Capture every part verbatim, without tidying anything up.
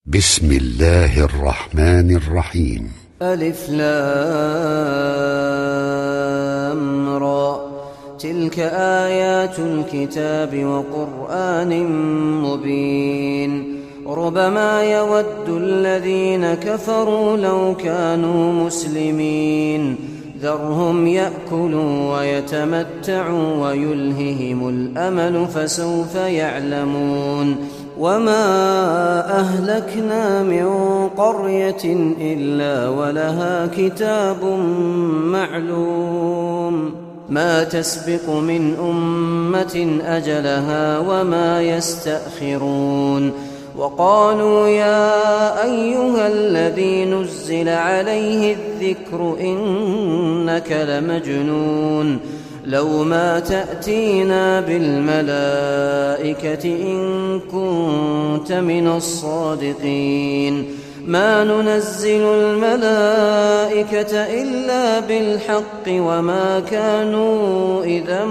بسم الله الرحمن الرحيم. ألف لام را، تلك آيات الكتاب وقرآن مبين. ربما يود الذين كفروا لو كانوا مسلمين، ذرهم يأكلوا ويتمتعوا ويلههم الأمل فسوف يعلمون. وما أهلكنا من قرية إلا ولها كتاب معلوم، ما تسبق من أمة أجلها وما يستأخرون. وقالوا يا أيها الذي نزل عليه الذكر إنك لمجنون، لو ما تأتينا بالملائكة إن كنت من الصادقين، ما ننزل الملائكة إلا بالحق وما كانوا إذا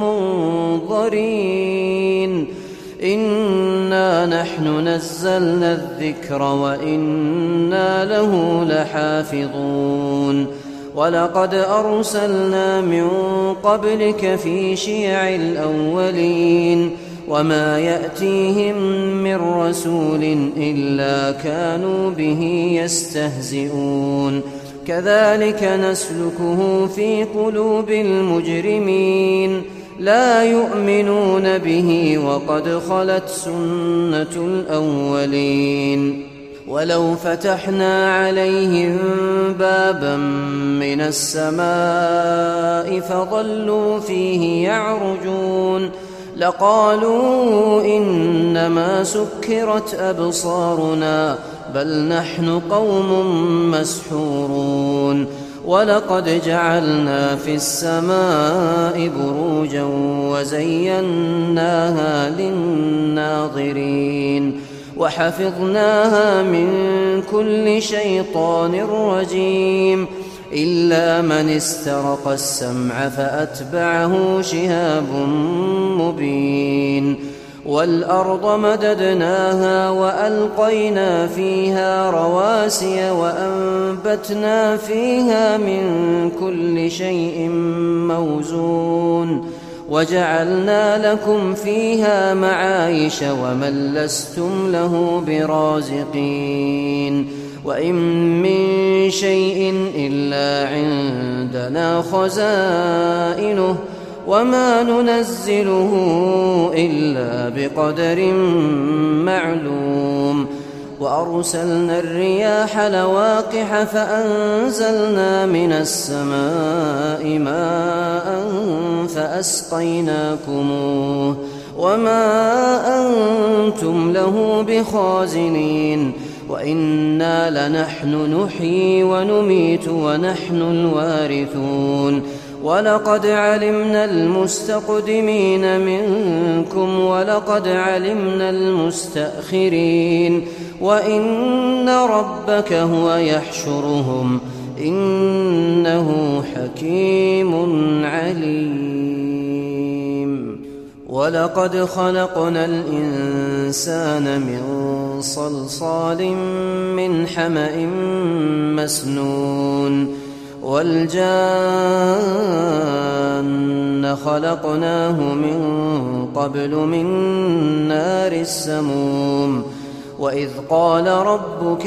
منظرين. إنا نحن نزلنا الذكر وإنا له لحافظون. ولقد أرسلنا من قبلك في شيع الأولين، وما يأتيهم من رسول إلا كانوا به يستهزئون. كذلك نسلكه في قلوب المجرمين، لا يؤمنون به وقد خلت سنة الأولين. ولو فتحنا عليهم بابا من السماء فظلوا فيه يعرجون لقالوا إنما سكرت أبصارنا بل نحن قوم مسحورون. ولقد جعلنا في السماء بروجا وزيناها للناظرين وحفظناها من كل شيطان رجيم، إلا من استرق السمع فأتبعه شهاب مبين. والأرض مددناها وألقينا فيها رواسي وأنبتنا فيها من كل شيء موزون، وجعلنا لكم فيها معايش ومن لستم له برازقين. وإن من شيء إلا عندنا خزائنه وما ننزله إلا بقدر معلوم. وأرسلنا الرياح لواقح فأنزلنا من السماء ماء فأسقيناكموه وما أنتم له بخازنين. وإنا لنحن نحيي ونميت ونحن الوارثون. ولقد علمنا المستقدمين منكم ولقد علمنا المستأخرين، وإن ربك هو يحشرهم إنه حكيم عليم. ولقد خلقنا الإنسان من صلصال من حمأ مسنون، والجان خلقناه من قبل من نار السموم. وإذ قال ربك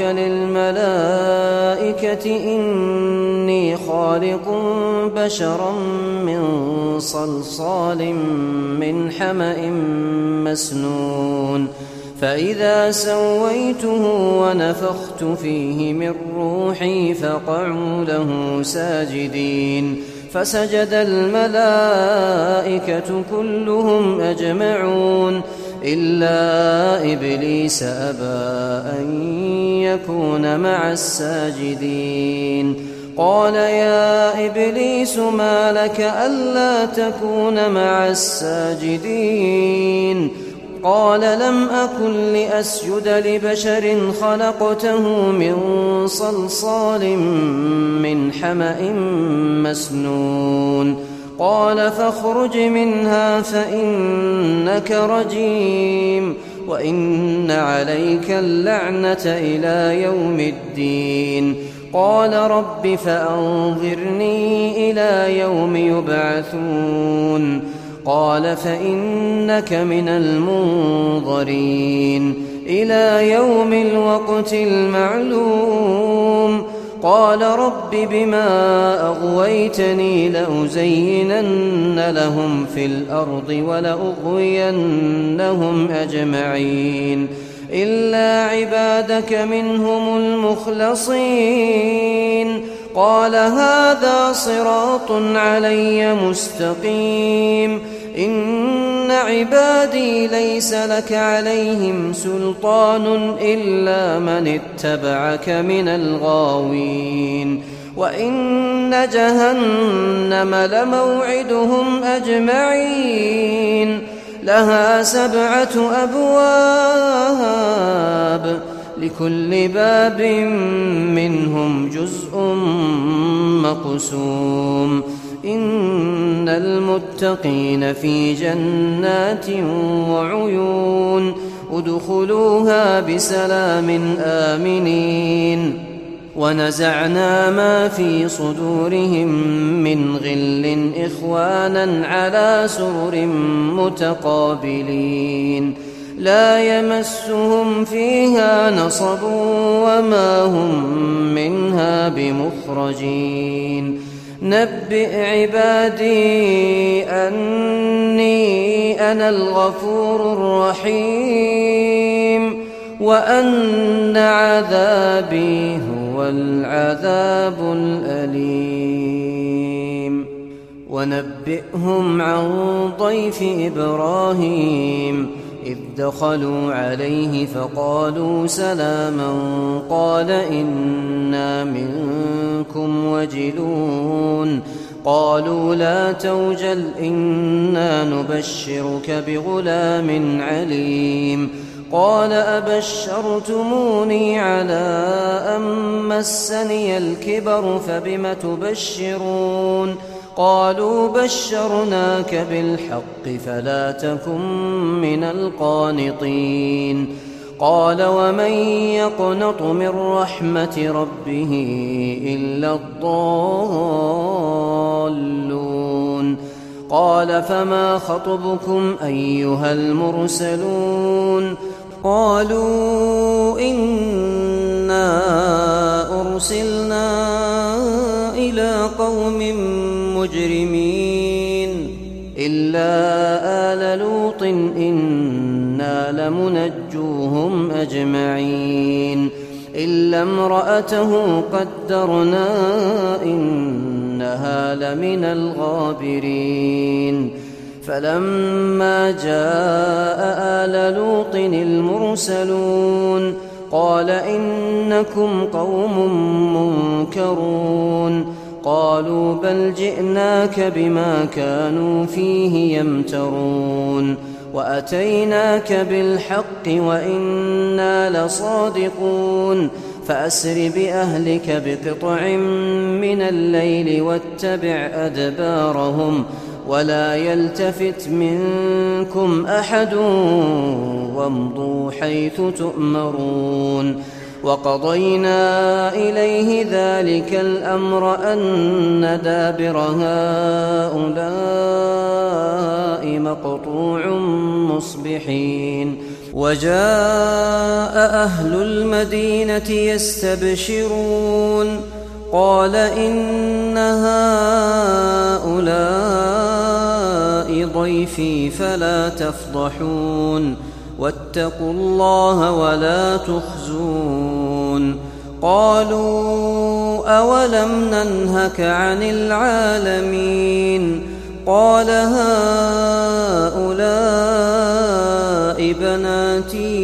للملائكة إني خالق بشرا من صلصال من حمأ مسنون، فإذا سويته ونفخت فيه من روحي فقعوا له ساجدين، فسجد الملائكة كلهم أجمعون إلا إبليس أبى أن يكون مع الساجدين. قال يا إبليس ما لك ألا تكون مع الساجدين؟ قال لم أكن لأسجد لبشر خلقته من صلصال من حمأ مسنون. قال فاخرج منها فإنك رجيم وإن عليك اللعنة إلى يوم الدين. قال رب فأنظرني إلى يوم يبعثون. قال فإنك من المنظرين إلى يوم الوقت المعلوم. قال رب بما أغويتني لأزينن لهم في الأرض ولأغوينهم أجمعين إلا عبادك منهم المخلصين. قال هذا صراط علي مستقيم. إن عبادي ليس لك عليهم سلطان إلا من اتبعك من الغاوين. وإن جهنم لموعدهم أجمعين لها سبعة أبواب لكل باب منهم جزء مقسوم. إن المتقين في جنات وعيون ادخلوها بسلام آمنين. ونزعنا ما في صدورهم من غل إخوانا على سرر متقابلين لا يمسهم فيها نصب وما هم منها بمخرجين. نبئ عبادي أني أنا الغفور الرحيم وأن عذابي هو العذاب الأليم. ونبئهم عن ضيف إبراهيم إذ دخلوا عليه فقالوا سلاما قال إنا منكم وجلون. قالوا لا توجل إنا نبشرك بغلام عليم. قال أبشرتموني على أن مسني الكبر فبم تبشرون. قالوا بشرناك بالحق فلا تكن من القانطين. قال ومن يقنط من رحمة ربه إلا الضالون. قال فما خطبكم أيها المرسلون. قالوا إنا أرسلنا إلى قوم مجرمين إلا آل لوط إنا لمنجوهم أجمعين إلا امرأته قدرنا إنها لمن الغابرين. فلما جاء آل لوط المرسلون قال إنكم قوم منكرون. قالوا بل جئناك بما كانوا فيه يمترون وأتيناك بالحق وإنا لصادقون. فأسر بأهلك بقطع من الليل واتبع أدبارهم ولا يلتفت منكم أحد وامضوا حيث تؤمرون. وقضينا إليه ذلك الأمر أن دابر هؤلاء مقطوع مصبحين. وجاء أهل المدينة يستبشرون قال إن هؤلاء ضيفي فلا تفضحون واتقوا الله ولا تخزون. قالوا أولم ننهك عن العالمين. قال هؤلاء بناتي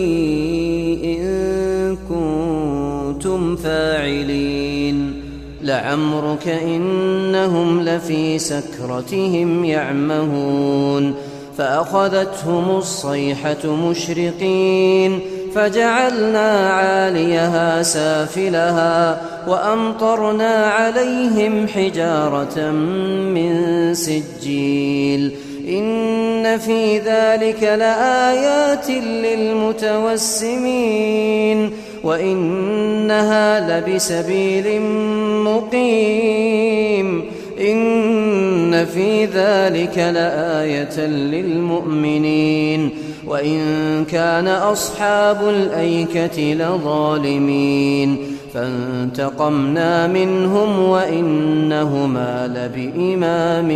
إن كنتم فاعلين. لعمرك إنهم لفي سكرتهم يعمهون. فأخذتهم الصيحة مشرقين فجعلنا عاليها سافلها وأمطرنا عليهم حجارة من سجيل إن في ذلك لآيات للمتوسمين وإنها لبسبيل مقيم إن في ذلك لآية للمؤمنين وإن كان أصحاب الأيكة لظالمين فانتقمنا منهم وإنهما لبإمام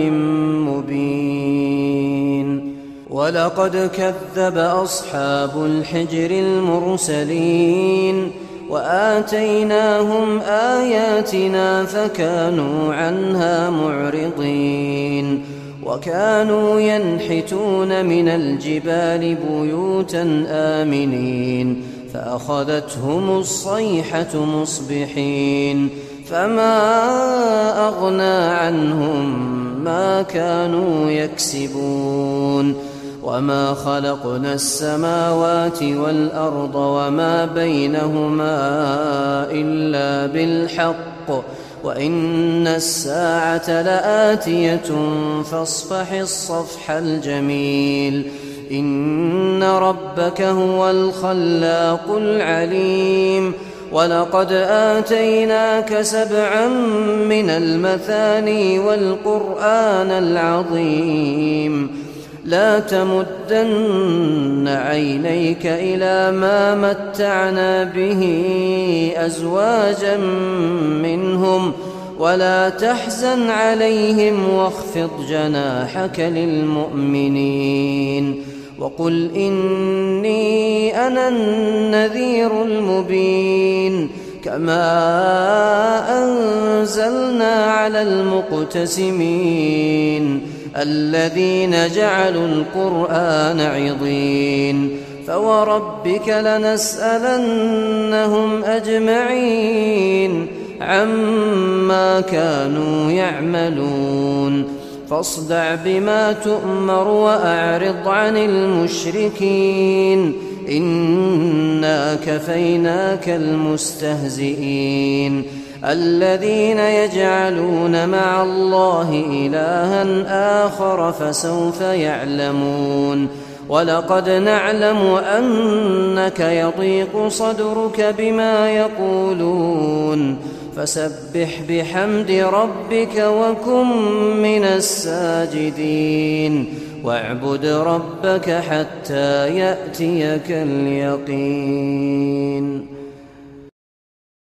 مبين ولقد كذب أصحاب الحجر المرسلين وآتيناهم آياتنا فكانوا عنها معرضين وكانوا ينحتون من الجبال بيوتا آمنين فأخذتهم الصيحة مصبحين فما أغنى عنهم ما كانوا يكسبون وما خلقنا السماوات والأرض وما بينهما إلا بالحق وإن الساعة لآتية فاصفح الصفح الجميل إن ربك هو الخلاق العليم ولقد آتيناك سبعا من المثاني والقرآن العظيم لا تمدن عينيك إلى ما متعنا به أزواجا منهم ولا تحزن عليهم واخفض جناحك للمؤمنين وقل إني أنا النذير المبين كما أنزلنا على المقتسمين الذين جعلوا القرآن عضين فوربك لنسألنهم أجمعين عما كانوا يعملون فاصدع بما تؤمر وأعرض عن المشركين إنا كفيناك المستهزئين الذين يجعلون مع الله إلها آخر فسوف يعلمون ولقد نعلم أنك يضيق صدرك بما يقولون فسبح بحمد ربك وكن من الساجدين واعبد ربك حتى يأتيك اليقين.